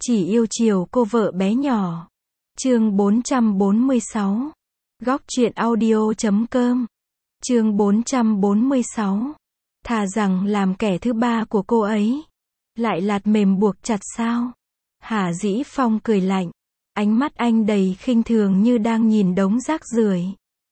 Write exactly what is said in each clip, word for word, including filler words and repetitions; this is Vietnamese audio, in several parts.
Chỉ yêu chiều cô vợ bé nhỏ. Chương bốn trăm bốn mươi sáu. Góc truyện audio chấm com. Chương bốn trăm bốn mươi sáu. Thà rằng làm kẻ thứ ba của cô ấy. Lại lạt mềm buộc chặt sao? Hà Dĩ Phong cười lạnh. Ánh mắt anh đầy khinh thường như đang nhìn đống rác rưởi.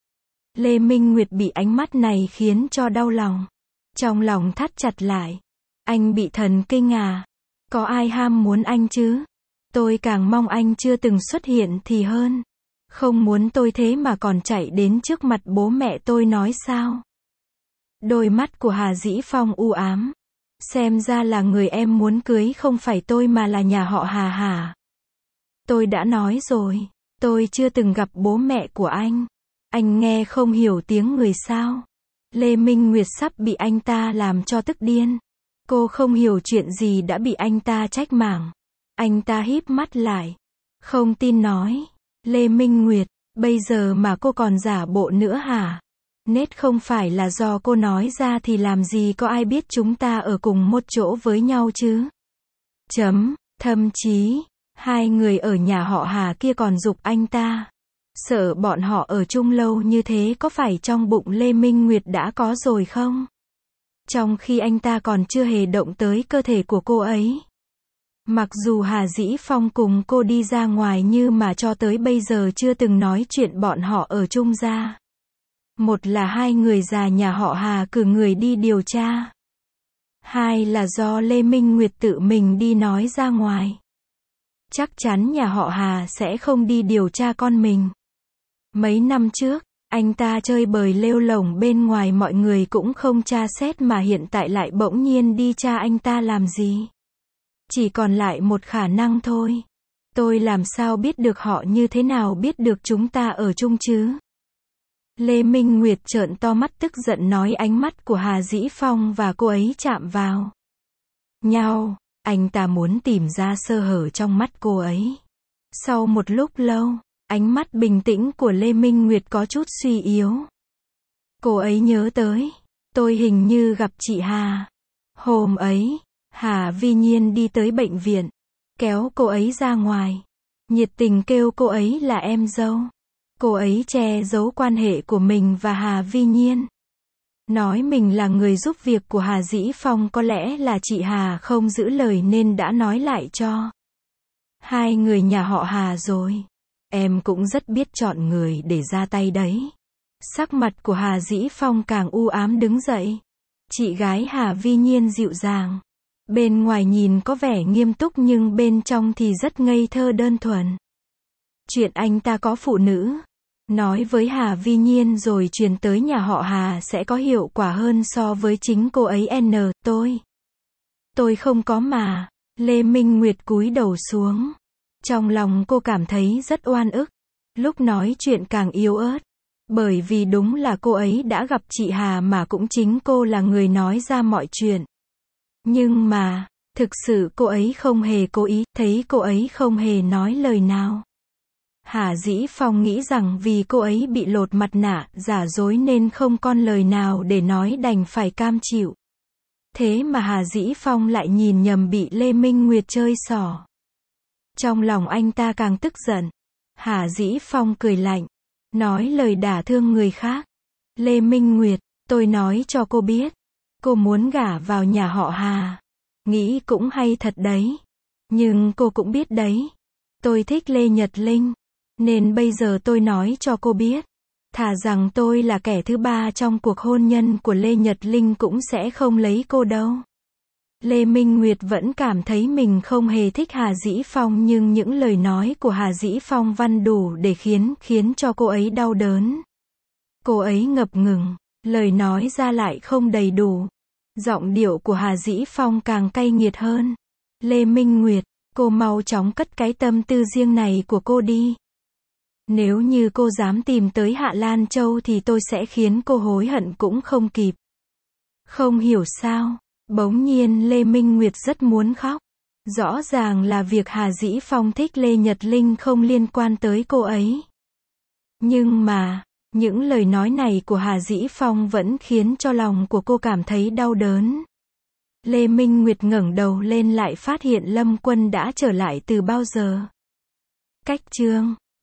Lê Minh Nguyệt bị ánh mắt này khiến cho đau lòng. Trong lòng thắt chặt lại. Anh bị thần kinh à? Có ai ham muốn anh chứ? Tôi càng mong anh chưa từng xuất hiện thì hơn. Không muốn tôi thế mà còn chạy đến trước mặt bố mẹ tôi nói sao? Đôi mắt của Hà Dĩ Phong u ám. Xem ra là người em muốn cưới không phải tôi mà là nhà họ Hà hả? Tôi đã nói rồi, tôi chưa từng gặp bố mẹ của anh. Anh nghe không hiểu tiếng người sao? Lê Minh Nguyệt sắp bị anh ta làm cho tức điên. Cô không hiểu chuyện gì đã bị anh ta trách mảng. Anh ta híp mắt lại. Không tin nói. Lê Minh Nguyệt, bây giờ mà cô còn giả bộ nữa hả? Nết không phải là do cô nói ra thì làm gì có ai biết chúng ta ở cùng một chỗ với nhau chứ? Chấm, thậm chí, hai người ở nhà họ Hà kia còn giục anh ta. Sợ bọn họ ở chung lâu như thế có phải trong bụng Lê Minh Nguyệt đã có rồi không? Trong khi anh ta còn chưa hề động tới cơ thể của cô ấy. Mặc dù Hà Dĩ Phong cùng cô đi ra ngoài nhưng mà cho tới bây giờ chưa từng nói chuyện bọn họ ở chung ra. Một là hai người già nhà họ Hà cử người đi điều tra. Hai là do Lê Minh Nguyệt tự mình đi nói ra ngoài. Chắc chắn nhà họ Hà sẽ không đi điều tra con mình. Mấy năm trước, anh ta chơi bời lêu lổng bên ngoài mọi người cũng không tra xét mà hiện tại lại bỗng nhiên đi tra anh ta làm gì. Chỉ còn lại một khả năng thôi. Tôi làm sao biết được họ như thế nào biết được chúng ta ở chung chứ? Lê Minh Nguyệt trợn to mắt tức giận nói ánh mắt của Hà Dĩ Phong và cô ấy chạm vào nhau. Anh ta muốn tìm ra sơ hở trong mắt cô ấy. Sau một lúc lâu, ánh mắt bình tĩnh của Lê Minh Nguyệt có chút suy yếu. Cô ấy nhớ tới. Tôi hình như gặp chị Hà. Hôm ấy, Hà Vi Nhiên đi tới bệnh viện. Kéo cô ấy ra ngoài. Nhiệt tình kêu cô ấy là em dâu. Cô ấy che giấu quan hệ của mình và Hà Vi Nhiên. Nói mình là người giúp việc của Hà Dĩ Phong, có lẽ là chị Hà không giữ lời nên đã nói lại cho hai người nhà họ Hà rồi. Em cũng rất biết chọn người để ra tay đấy. Sắc mặt của Hà Dĩ Phong càng u ám đứng dậy. Chị gái Hà Vi Nhiên dịu dàng. Bên ngoài nhìn có vẻ nghiêm túc nhưng bên trong thì rất ngây thơ đơn thuần. Chuyện anh ta có phụ nữ. Nói với Hà Vi Nhiên rồi truyền tới nhà họ Hà sẽ có hiệu quả hơn so với chính cô ấy n. Tôi. Tôi không có mà. Lê Minh Nguyệt cúi đầu xuống. Trong lòng cô cảm thấy rất oan ức. Lúc nói chuyện càng yếu ớt. Bởi vì đúng là cô ấy đã gặp chị Hà mà cũng chính cô là người nói ra mọi chuyện. Nhưng mà, thực sự cô ấy không hề cố ý, thấy cô ấy không hề nói lời nào. Hà Dĩ Phong nghĩ rằng vì cô ấy bị lột mặt nạ, giả dối nên không còn lời nào để nói đành phải cam chịu. Thế mà Hà Dĩ Phong lại nhìn nhầm bị Lê Minh Nguyệt chơi xỏ. Trong lòng anh ta càng tức giận. Hà Dĩ Phong cười lạnh. Nói lời đả thương người khác. Lê Minh Nguyệt, tôi nói cho cô biết. Cô muốn gả vào nhà họ Hà. Nghĩ cũng hay thật đấy. Nhưng cô cũng biết đấy. Tôi thích Lê Nhật Linh. Nên bây giờ tôi nói cho cô biết. Thà rằng tôi là kẻ thứ ba trong cuộc hôn nhân của Lê Nhật Linh cũng sẽ không lấy cô đâu. Lê Minh Nguyệt vẫn cảm thấy mình không hề thích Hà Dĩ Phong nhưng những lời nói của Hà Dĩ Phong văn đủ để khiến, khiến cho cô ấy đau đớn. Cô ấy ngập ngừng, lời nói ra lại không đầy đủ. Giọng điệu của Hà Dĩ Phong càng cay nghiệt hơn. Lê Minh Nguyệt, cô mau chóng cất cái tâm tư riêng này của cô đi. Nếu như cô dám tìm tới Hạ Lan Châu thì tôi sẽ khiến cô hối hận cũng không kịp. Không hiểu sao, bỗng nhiên Lê Minh Nguyệt rất muốn khóc. Rõ ràng là việc Hà Dĩ Phong thích Lê Nhật Linh không liên quan tới cô ấy. Nhưng mà, những lời nói này của Hà Dĩ Phong vẫn khiến cho lòng của cô cảm thấy đau đớn. Lê Minh Nguyệt ngẩng đầu lên lại phát hiện Lâm Quân đã trở lại từ bao giờ. Cách chương